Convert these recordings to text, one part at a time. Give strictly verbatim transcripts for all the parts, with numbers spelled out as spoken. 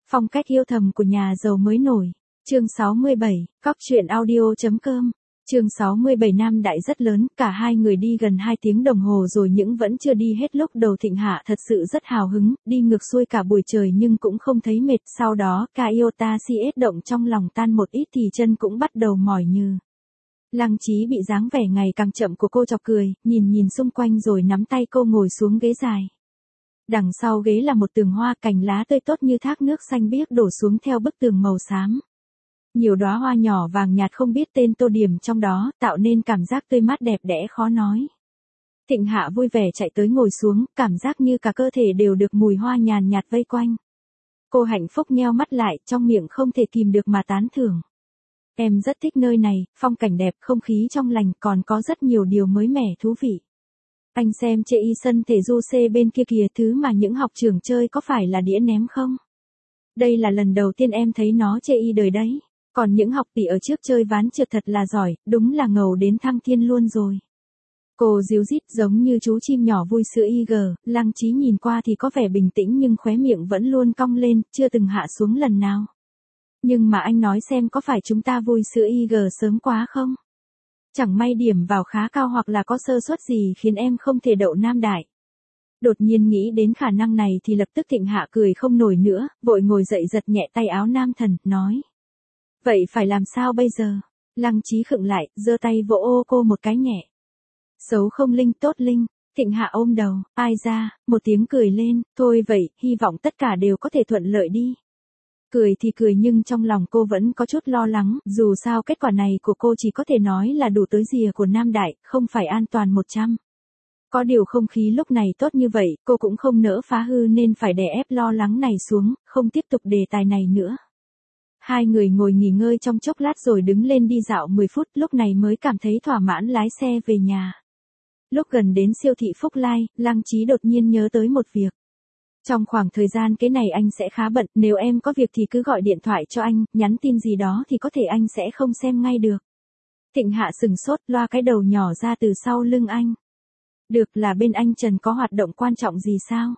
Phong cách yêu thầm của nhà giàu mới nổi. Chương sáu mươi bảy, Cóc truyện audio.com. Chương sáu mươi bảy Nam Đại rất lớn, cả hai người đi gần hai tiếng đồng hồ rồi nhưng vẫn chưa đi hết. Lúc đầu Thịnh Hạ thật sự rất hào hứng, đi ngược xuôi cả buổi trời nhưng cũng không thấy mệt. Sau đó, Iota xê ét động trong lòng tan một ít thì chân cũng bắt đầu mỏi nhừ. Lăng Chí bị dáng vẻ ngày càng chậm của cô chọc cười, nhìn nhìn xung quanh rồi nắm tay cô ngồi xuống ghế dài. Đằng sau ghế là một tường hoa, cành lá tươi tốt như thác nước xanh biếc đổ xuống theo bức tường màu xám. Nhiều đóa hoa nhỏ vàng nhạt không biết tên tô điểm trong đó, tạo nên cảm giác tươi mát đẹp đẽ khó nói. Thịnh Hạ vui vẻ chạy tới ngồi xuống, cảm giác như cả cơ thể đều được mùi hoa nhàn nhạt vây quanh. Cô hạnh phúc nheo mắt lại, trong miệng không thể kìm được mà tán thưởng. Em rất thích nơi này, phong cảnh đẹp, không khí trong lành, còn có rất nhiều điều mới mẻ thú vị. Anh xem chê y sân thể du C bên kia kìa, thứ mà những học trưởng chơi có phải là đĩa ném không? Đây là lần đầu tiên em thấy nó chê y đời đấy. Còn những học tỷ ở trước chơi ván trượt thật là giỏi, đúng là ngầu đến thăng thiên luôn rồi. Cô díu dít giống như chú chim nhỏ vui sữa y gờ, Lăng Chí nhìn qua thì có vẻ bình tĩnh nhưng khóe miệng vẫn luôn cong lên, chưa từng hạ xuống lần nào. Nhưng mà anh nói xem có phải chúng ta vui sữa y gờ sớm quá không? Chẳng may điểm vào khá cao hoặc là có sơ suất gì khiến em không thể đậu Nam Đại. Đột nhiên nghĩ đến khả năng này thì lập tức Thịnh Hạ cười không nổi nữa, vội ngồi dậy giật nhẹ tay áo nam thần, nói. Vậy phải làm sao bây giờ? Lăng Chí khựng lại, giơ tay vỗ ô cô một cái nhẹ. Xấu không linh tốt linh, Thịnh Hạ ôm đầu, ai ra, một tiếng cười lên, thôi vậy, hy vọng tất cả đều có thể thuận lợi đi. Cười thì cười nhưng trong lòng cô vẫn có chút lo lắng, dù sao kết quả này của cô chỉ có thể nói là đủ tới rìa của Nam Đại, không phải an toàn một trăm. Có điều không khí lúc này tốt như vậy, cô cũng không nỡ phá hư nên phải đè ép lo lắng này xuống, không tiếp tục đề tài này nữa. Hai người ngồi nghỉ ngơi trong chốc lát rồi đứng lên đi dạo mười phút, lúc này mới cảm thấy thỏa mãn lái xe về nhà. Lúc gần đến siêu thị Phúc Lai, Lăng Chí đột nhiên nhớ tới một việc. Trong khoảng thời gian cái này anh sẽ khá bận, nếu em có việc thì cứ gọi điện thoại cho anh, nhắn tin gì đó thì có thể anh sẽ không xem ngay được. Thịnh Hạ sừng sốt, loa cái đầu nhỏ ra từ sau lưng anh. Được, là bên anh Trần có hoạt động quan trọng gì sao?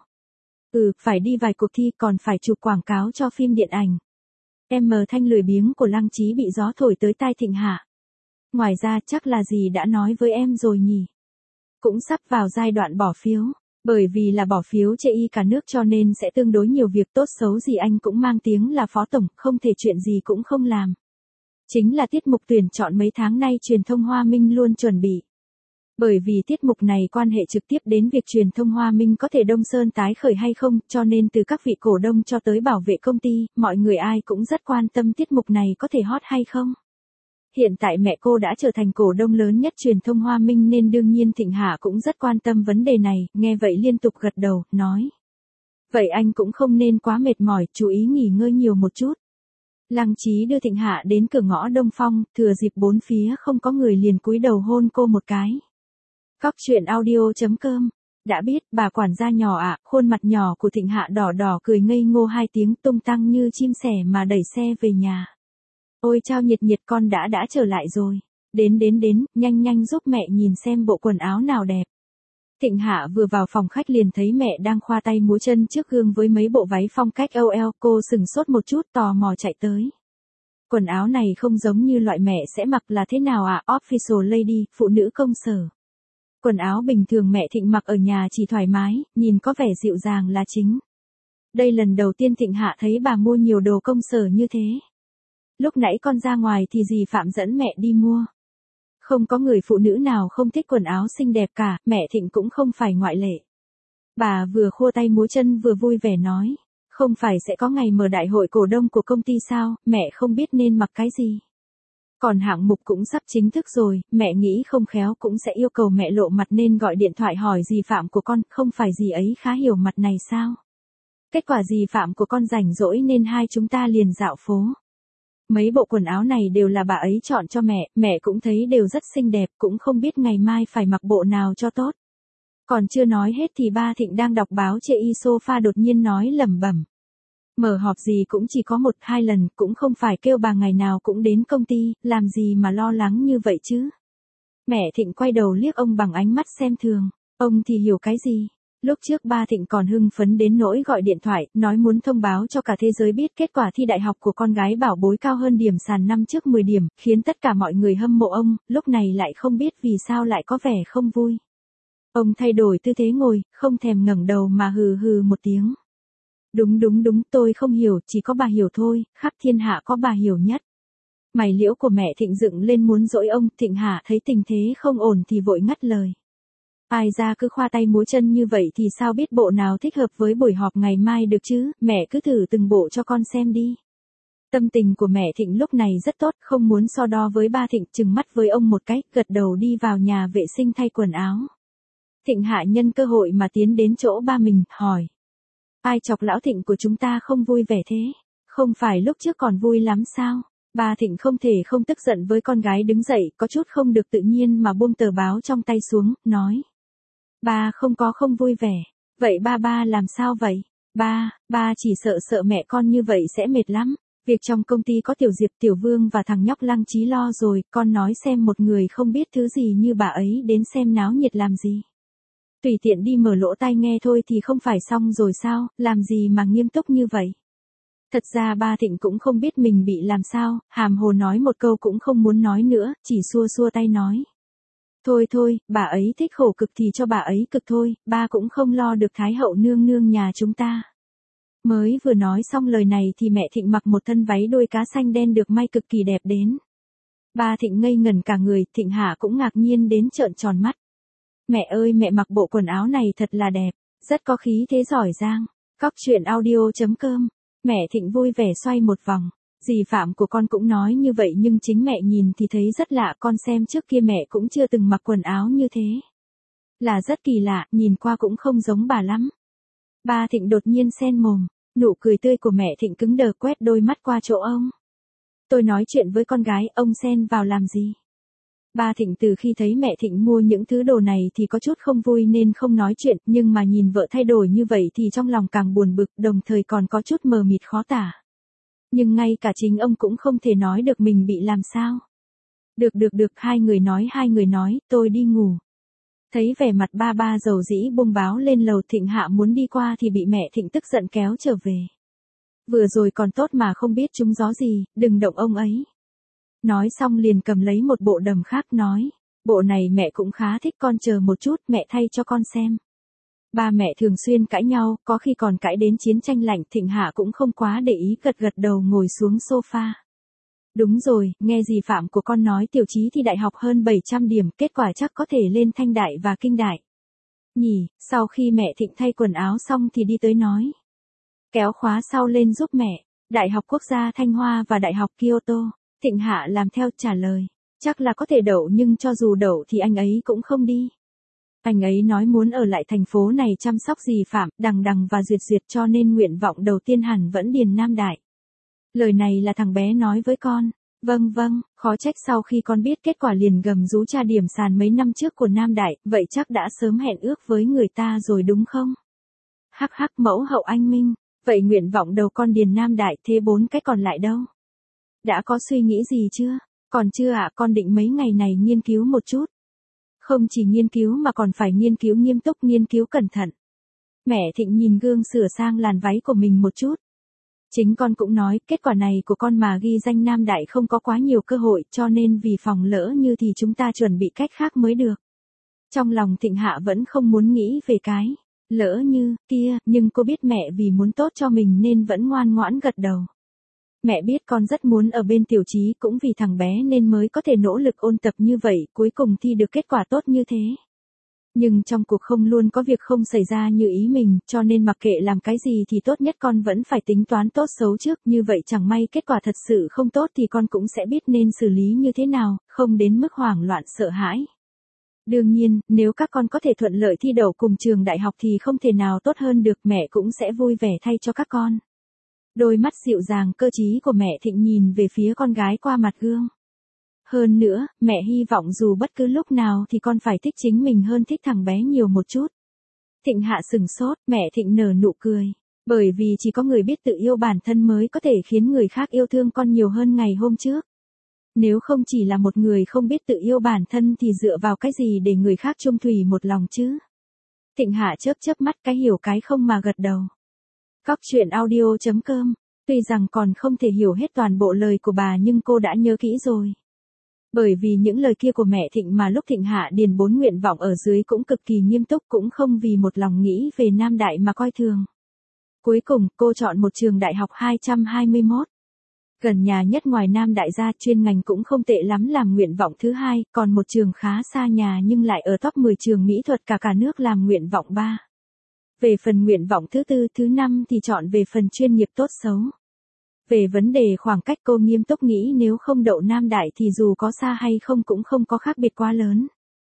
Ừ, phải đi vài cuộc thi còn phải chụp quảng cáo cho phim điện ảnh. Em mờ thanh lười biếng của Lăng Chí bị gió thổi tới tai Thịnh Hạ. Ngoài ra chắc là gì đã nói với em rồi nhỉ? Cũng sắp vào giai đoạn bỏ phiếu. Bởi vì là bỏ phiếu chê y cả nước cho nên sẽ tương đối nhiều việc, tốt xấu gì anh cũng mang tiếng là phó tổng, không thể chuyện gì cũng không làm. Chính là tiết mục tuyển chọn mấy tháng nay truyền thông Hoa Minh luôn chuẩn bị. Bởi vì tiết mục này quan hệ trực tiếp đến việc truyền thông Hoa Minh có thể Đông Sơn tái khởi hay không, cho nên từ các vị cổ đông cho tới bảo vệ công ty, mọi người ai cũng rất quan tâm tiết mục này có thể hot hay không. Hiện tại mẹ cô đã trở thành cổ đông lớn nhất truyền thông Hoa Minh nên đương nhiên Thịnh Hạ cũng rất quan tâm vấn đề này, nghe vậy liên tục gật đầu, nói. Vậy anh cũng không nên quá mệt mỏi, chú ý nghỉ ngơi nhiều một chút. Lăng Chí đưa Thịnh Hạ đến cửa ngõ Đông Phong, thừa dịp bốn phía không có người liền cúi đầu hôn cô một cái. Cóc truyện audio.com. Đã biết, bà quản gia nhỏ ạ, à, khuôn mặt nhỏ của Thịnh Hạ đỏ đỏ cười ngây ngô hai tiếng tung tăng như chim sẻ mà đẩy xe về nhà. Ôi chao nhiệt nhiệt, con đã đã trở lại rồi. Đến đến đến, nhanh nhanh giúp mẹ nhìn xem bộ quần áo nào đẹp. Thịnh Hạ vừa vào phòng khách liền thấy mẹ đang khoa tay múa chân trước gương với mấy bộ váy phong cách âu eo, cô sừng sốt một chút tò mò chạy tới. Quần áo này không giống như loại mẹ sẽ mặc là thế nào ạ? À? Official lady, phụ nữ công sở. Quần áo bình thường mẹ Thịnh mặc ở nhà chỉ thoải mái, nhìn có vẻ dịu dàng là chính. Đây lần đầu tiên Thịnh Hạ thấy bà mua nhiều đồ công sở như thế. Lúc nãy con ra ngoài thì dì Phạm dẫn mẹ đi mua. Không có người phụ nữ nào không thích quần áo xinh đẹp cả, mẹ Thịnh cũng không phải ngoại lệ. Bà vừa khua tay múa chân vừa vui vẻ nói, không phải sẽ có ngày mở đại hội cổ đông của công ty sao, mẹ không biết nên mặc cái gì. Còn hạng mục cũng sắp chính thức rồi, mẹ nghĩ không khéo cũng sẽ yêu cầu mẹ lộ mặt nên gọi điện thoại hỏi dì Phạm của con, không phải dì ấy khá hiểu mặt này sao. Kết quả dì Phạm của con rảnh rỗi nên hai chúng ta liền dạo phố. Mấy bộ quần áo này đều là bà ấy chọn cho mẹ, mẹ cũng thấy đều rất xinh đẹp, cũng không biết ngày mai phải mặc bộ nào cho tốt. Còn chưa nói hết thì ba Thịnh đang đọc báo chê y sofa đột nhiên nói lẩm bẩm. Mở họp gì cũng chỉ có một hai lần, cũng không phải kêu bà ngày nào cũng đến công ty, làm gì mà lo lắng như vậy chứ. Mẹ Thịnh quay đầu liếc ông bằng ánh mắt xem thường, ông thì hiểu cái gì. Lúc trước ba Thịnh còn hưng phấn đến nỗi gọi điện thoại, nói muốn thông báo cho cả thế giới biết kết quả thi đại học của con gái bảo bối cao hơn điểm sàn năm trước mười điểm, khiến tất cả mọi người hâm mộ ông, lúc này lại không biết vì sao lại có vẻ không vui. Ông thay đổi tư thế ngồi, không thèm ngẩng đầu mà hừ hừ một tiếng. Đúng đúng đúng, tôi không hiểu, chỉ có bà hiểu thôi, khắp thiên hạ có bà hiểu nhất. Mày liễu của mẹ Thịnh dựng lên muốn dỗi ông, Thịnh Hạ thấy tình thế không ổn thì vội ngắt lời. Ai ra cứ khoa tay múa chân như vậy thì sao biết bộ nào thích hợp với buổi họp ngày mai được chứ, mẹ cứ thử từng bộ cho con xem đi. Tâm tình của mẹ Thịnh lúc này rất tốt, không muốn so đo với ba Thịnh, trừng mắt với ông một cái, gật đầu đi vào nhà vệ sinh thay quần áo. Thịnh Hạ nhân cơ hội mà tiến đến chỗ ba mình, hỏi. Ai chọc lão Thịnh của chúng ta không vui vẻ thế? Không phải lúc trước còn vui lắm sao? Ba Thịnh không thể không tức giận với con gái đứng dậy, có chút không được tự nhiên mà buông tờ báo trong tay xuống, nói. Ba không có không vui vẻ. Vậy ba ba làm sao vậy? Ba, ba chỉ sợ sợ mẹ con như vậy sẽ mệt lắm. Việc trong công ty có Tiểu Diệp, Tiểu Vương và thằng nhóc Lăng Chí lo rồi, con nói xem một người không biết thứ gì như bà ấy đến xem náo nhiệt làm gì. Tùy tiện đi mở lỗ tai nghe thôi thì không phải xong rồi sao, làm gì mà nghiêm túc như vậy. Thật ra ba Thịnh cũng không biết mình bị làm sao, hàm hồ nói một câu cũng không muốn nói nữa, chỉ xua xua tay nói. Thôi thôi, bà ấy thích khổ cực thì cho bà ấy cực thôi, ba cũng không lo được Thái hậu nương nương nhà chúng ta. Mới vừa nói xong lời này thì mẹ Thịnh mặc một thân váy đôi cá xanh đen được may cực kỳ đẹp đến. Ba Thịnh ngây ngẩn cả người, Thịnh Hạ cũng ngạc nhiên đến trợn tròn mắt. Mẹ ơi, mẹ mặc bộ quần áo này thật là đẹp, rất có khí thế giỏi giang. Cóc truyện audio chấm com. Mẹ Thịnh vui vẻ xoay một vòng. Dì Phạm của con cũng nói như vậy nhưng chính mẹ nhìn thì thấy rất lạ, con xem trước kia mẹ cũng chưa từng mặc quần áo như thế. Là rất kỳ lạ, nhìn qua cũng không giống bà lắm. Ba Thịnh đột nhiên sen mồm, nụ cười tươi của mẹ Thịnh cứng đờ quét đôi mắt qua chỗ ông. Tôi nói chuyện với con gái, ông xen vào làm gì? Ba Thịnh từ khi thấy mẹ Thịnh mua những thứ đồ này thì có chút không vui nên không nói chuyện, nhưng mà nhìn vợ thay đổi như vậy thì trong lòng càng buồn bực, đồng thời còn có chút mờ mịt khó tả. Nhưng ngay cả chính ông cũng không thể nói được mình bị làm sao. Được được được, hai người nói hai người nói, tôi đi ngủ. Thấy vẻ mặt ba ba dầu dĩ buông báo lên lầu, Thịnh Hạ muốn đi qua thì bị mẹ Thịnh tức giận kéo trở về. Vừa rồi còn tốt mà không biết trúng gió gì, đừng động ông ấy. Nói xong liền cầm lấy một bộ đầm khác nói, bộ này mẹ cũng khá thích, con chờ một chút, mẹ thay cho con xem. Ba mẹ thường xuyên cãi nhau, có khi còn cãi đến chiến tranh lạnh, Thịnh Hạ cũng không quá để ý, gật gật đầu ngồi xuống sofa. Đúng rồi, nghe dì Phạm của con nói tiểu chí thi đại học hơn bảy trăm điểm, kết quả chắc có thể lên Thanh Đại và Kinh Đại. Nhỉ, sau khi mẹ Thịnh thay quần áo xong thì đi tới nói. Kéo khóa sau lên giúp mẹ, Đại học Quốc gia Thanh Hoa và Đại học Kyoto. Thịnh Hạ làm theo trả lời, chắc là có thể đậu nhưng cho dù đậu thì anh ấy cũng không đi. Anh ấy nói muốn ở lại thành phố này chăm sóc dì Phạm, Đằng Đằng và Duyệt Duyệt cho nên nguyện vọng đầu tiên hẳn vẫn điền Nam Đại. Lời này là thằng bé nói với con. Vâng vâng, khó trách sau khi con biết kết quả liền gầm rú tra điểm sàn mấy năm trước của Nam Đại, vậy chắc đã sớm hẹn ước với người ta rồi đúng không? Hắc hắc, mẫu hậu anh minh, vậy nguyện vọng đầu con điền Nam Đại, thế bốn cái còn lại đâu? Đã có suy nghĩ gì chưa? Còn chưa ạ, à, con định mấy ngày này nghiên cứu một chút. Không chỉ nghiên cứu mà còn phải nghiên cứu nghiêm túc, nghiên cứu cẩn thận. Mẹ Thịnh nhìn gương sửa sang làn váy của mình một chút. Chính con cũng nói, kết quả này của con mà ghi danh Nam Đại không có quá nhiều cơ hội, cho nên vì phòng lỡ như thì chúng ta chuẩn bị cách khác mới được. Trong lòng Thịnh Hạ vẫn không muốn nghĩ về cái lỡ như kia, nhưng cô biết mẹ vì muốn tốt cho mình nên vẫn ngoan ngoãn gật đầu. Mẹ biết con rất muốn ở bên Tiểu Chí, cũng vì thằng bé nên mới có thể nỗ lực ôn tập như vậy, cuối cùng thi được kết quả tốt như thế. Nhưng trong cuộc không luôn có việc không xảy ra như ý mình, cho nên mặc kệ làm cái gì thì tốt nhất con vẫn phải tính toán tốt xấu trước, như vậy chẳng may kết quả thật sự không tốt thì con cũng sẽ biết nên xử lý như thế nào, không đến mức hoảng loạn sợ hãi. Đương nhiên, nếu các con có thể thuận lợi thi đậu cùng trường đại học thì không thể nào tốt hơn được, mẹ cũng sẽ vui vẻ thay cho các con. Đôi mắt dịu dàng cơ trí của mẹ Thịnh nhìn về phía con gái qua mặt gương. Hơn nữa, mẹ hy vọng dù bất cứ lúc nào thì con phải thích chính mình hơn thích thằng bé nhiều một chút. Thịnh Hạ sừng sốt, mẹ Thịnh nở nụ cười. Bởi vì chỉ có người biết tự yêu bản thân mới có thể khiến người khác yêu thương con nhiều hơn ngày hôm trước. Nếu không chỉ là một người không biết tự yêu bản thân thì dựa vào cái gì để người khác chung thủy một lòng chứ? Thịnh Hạ chớp chớp mắt cái hiểu cái không mà gật đầu. Cóc truyện audio chấm com. Tuy rằng còn không thể hiểu hết toàn bộ lời của bà nhưng cô đã nhớ kỹ rồi. Bởi vì những lời kia của mẹ Thịnh mà lúc Thịnh Hạ điền bốn nguyện vọng ở dưới cũng cực kỳ nghiêm túc, cũng không vì một lòng nghĩ về Nam Đại mà coi thường. Cuối cùng cô chọn một trường đại học hai trăm hai mươi mốt. Gần nhà nhất ngoài Nam Đại ra, chuyên ngành cũng không tệ lắm làm nguyện vọng thứ hai, còn một trường khá xa nhà nhưng lại ở top mười trường mỹ thuật cả cả nước làm nguyện vọng ba. Về phần nguyện vọng thứ tư, thứ năm thì chọn về phần chuyên nghiệp tốt xấu. Về vấn đề khoảng cách cô nghiêm túc nghĩ nếu không đậu Nam Đại thì dù có xa hay không cũng không có khác biệt quá lớn.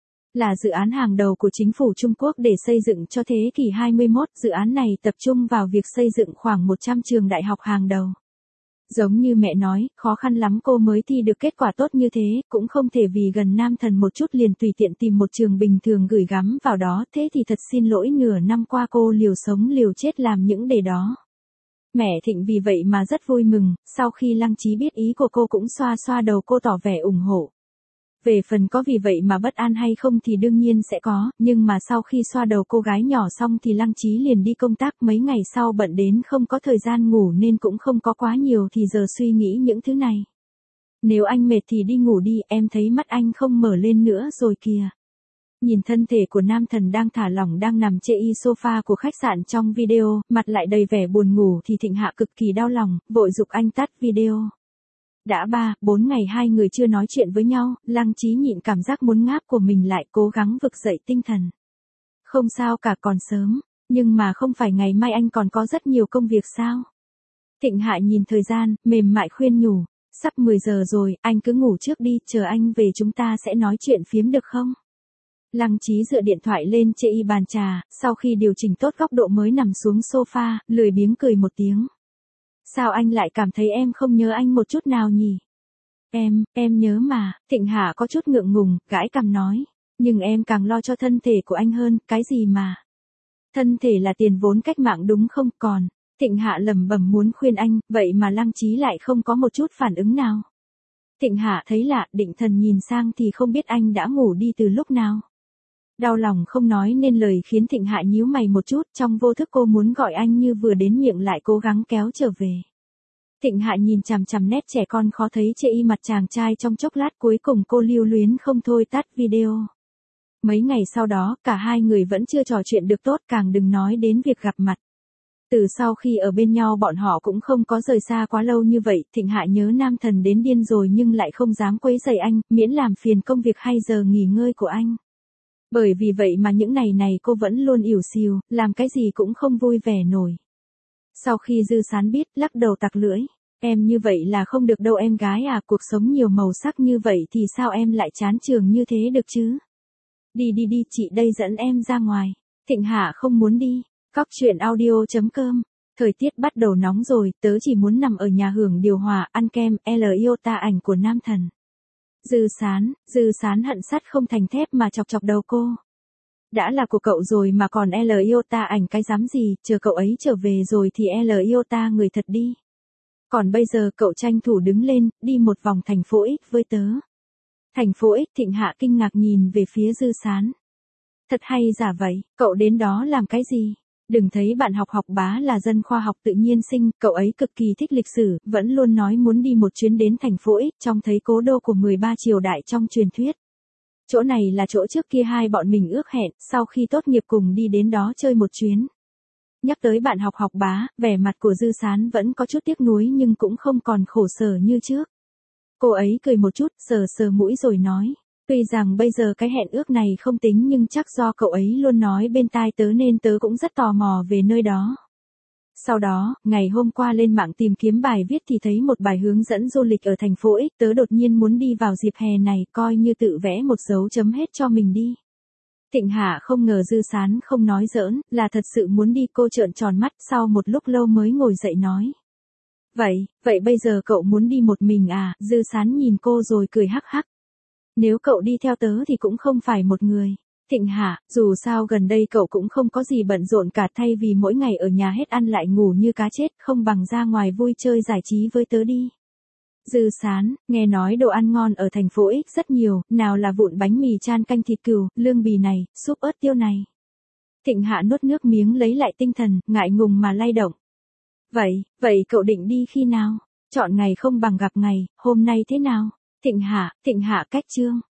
Là dự án hàng đầu của chính phủ Trung Quốc để xây dựng cho thế kỷ hai mươi mốt, dự án này tập trung vào việc xây dựng khoảng một trăm trường đại học hàng đầu. Giống như mẹ nói, khó khăn lắm cô mới thi được kết quả tốt như thế, cũng không thể vì gần Nam Thần một chút liền tùy tiện tìm một trường bình thường gửi gắm vào đó, thế thì thật xin lỗi nửa năm qua cô liều sống liều chết làm những đề đó. Mẹ Thịnh vì vậy mà rất vui mừng, sau khi Lăng Chí biết ý của cô cũng xoa xoa đầu cô tỏ vẻ ủng hộ. Về phần có vì vậy mà bất an hay không thì đương nhiên sẽ có, nhưng mà sau khi xoa đầu cô gái nhỏ xong thì Lăng Chí liền đi công tác, mấy ngày sau bận đến không có thời gian ngủ nên cũng không có quá nhiều thì giờ suy nghĩ những thứ này. Nếu anh mệt thì đi ngủ đi, em thấy mắt anh không mở lên nữa rồi kìa. Nhìn thân thể của Nam Thần đang thả lỏng đang nằm chê y sofa của khách sạn trong video, mặt lại đầy vẻ buồn ngủ thì Thịnh Hạ cực kỳ đau lòng, vội giục anh tắt video. Đã ba, bốn ngày hai người chưa nói chuyện với nhau, Lăng Chí nhịn cảm giác muốn ngáp của mình lại cố gắng vực dậy tinh thần. Không sao cả, còn sớm, nhưng mà không phải ngày mai anh còn có rất nhiều công việc sao? Thịnh Hạ nhìn thời gian, mềm mại khuyên nhủ, sắp mười giờ rồi, anh cứ ngủ trước đi, chờ anh về chúng ta sẽ nói chuyện phiếm được không? Lăng Chí dựa điện thoại lên chê y bàn trà, sau khi điều chỉnh tốt góc độ mới nằm xuống sofa, lười biếng cười một tiếng. Sao anh lại cảm thấy em không nhớ anh một chút nào nhỉ? Em, em nhớ mà, Thịnh Hạ có chút ngượng ngùng, gãi cằm nói. Nhưng em càng lo cho thân thể của anh hơn, cái gì mà? Thân thể là tiền vốn cách mạng đúng không? Còn, Thịnh Hạ lẩm bẩm muốn khuyên anh, vậy mà Lăng Chí lại không có một chút phản ứng nào. Thịnh Hạ thấy lạ, định thần nhìn sang thì không biết anh đã ngủ đi từ lúc nào. Đau lòng không nói nên lời khiến Thịnh Hạ nhíu mày một chút, trong vô thức cô muốn gọi anh như vừa đến miệng lại cố gắng kéo trở về. Thịnh Hạ nhìn chằm chằm nét trẻ con khó thấy chê y mặt chàng trai trong chốc lát, cuối cùng cô lưu luyến không thôi tắt video. Mấy ngày sau đó, cả hai người vẫn chưa trò chuyện được tốt, càng đừng nói đến việc gặp mặt. Từ sau khi ở bên nhau bọn họ cũng không có rời xa quá lâu như vậy, Thịnh Hạ nhớ Nam Thần đến điên rồi nhưng lại không dám quấy rầy anh, miễn làm phiền công việc hay giờ nghỉ ngơi của anh. Bởi vì vậy mà những ngày này cô vẫn luôn ỉu xìu, làm cái gì cũng không vui vẻ nổi. Sau khi Dư Sán biết, lắc đầu tặc lưỡi, em như vậy là không được đâu em gái à, cuộc sống nhiều màu sắc như vậy thì sao em lại chán trường như thế được chứ? Đi đi đi, chị đây dẫn em ra ngoài. Thịnh Hạ không muốn đi. Cóc truyện audio chấm com. Thời tiết bắt đầu nóng rồi, tớ chỉ muốn nằm ở nhà hưởng điều hòa, ăn kem, L iota ảnh của Nam Thần. Dư Sán, Dư Sán hận sắt không thành thép mà chọc chọc đầu cô. Đã là của cậu rồi mà còn L iota ảnh cái dám gì, chờ cậu ấy trở về rồi thì L iota người thật đi. Còn bây giờ cậu tranh thủ đứng lên, đi một vòng thành phố X với tớ. Thành phố X, Thịnh Hạ kinh ngạc nhìn về phía Dư Sán. Thật hay giả vậy, cậu đến đó làm cái gì? Đừng thấy bạn học học bá là dân khoa học tự nhiên sinh, cậu ấy cực kỳ thích lịch sử, vẫn luôn nói muốn đi một chuyến đến thành phố X, trông thấy cố đô của mười ba triều đại trong truyền thuyết. Chỗ này là chỗ trước kia hai bọn mình ước hẹn, sau khi tốt nghiệp cùng đi đến đó chơi một chuyến. Nhắc tới bạn học học bá, vẻ mặt của Dư Sán vẫn có chút tiếc nuối nhưng cũng không còn khổ sở như trước. Cô ấy cười một chút, sờ sờ mũi rồi nói. Tuy rằng bây giờ cái hẹn ước này không tính nhưng chắc do cậu ấy luôn nói bên tai tớ nên tớ cũng rất tò mò về nơi đó. Sau đó, ngày hôm qua lên mạng tìm kiếm bài viết thì thấy một bài hướng dẫn du lịch ở thành phố X, tớ đột nhiên muốn đi vào dịp hè này, coi như tự vẽ một dấu chấm hết cho mình đi. Thịnh Hạ không ngờ Dư Sán không nói giỡn, là thật sự muốn đi, cô trợn tròn mắt sau một lúc lâu mới ngồi dậy nói. Vậy, vậy bây giờ cậu muốn đi một mình à? Dư Sán nhìn cô rồi cười hắc hắc. Nếu cậu đi theo tớ thì cũng không phải một người. Thịnh Hạ, dù sao gần đây cậu cũng không có gì bận rộn cả, thay vì mỗi ngày ở nhà hết ăn lại ngủ như cá chết, không bằng ra ngoài vui chơi giải trí với tớ đi. Dư Sán, nghe nói đồ ăn ngon ở thành phố X rất nhiều, nào là vụn bánh mì chan canh thịt cừu, lương bì này, súp ớt tiêu này. Thịnh Hạ nuốt nước miếng lấy lại tinh thần, ngại ngùng mà lay động. Vậy, vậy cậu định đi khi nào? Chọn ngày không bằng gặp ngày, hôm nay thế nào? Thịnh Hạ, Thịnh Hạ cách Trương.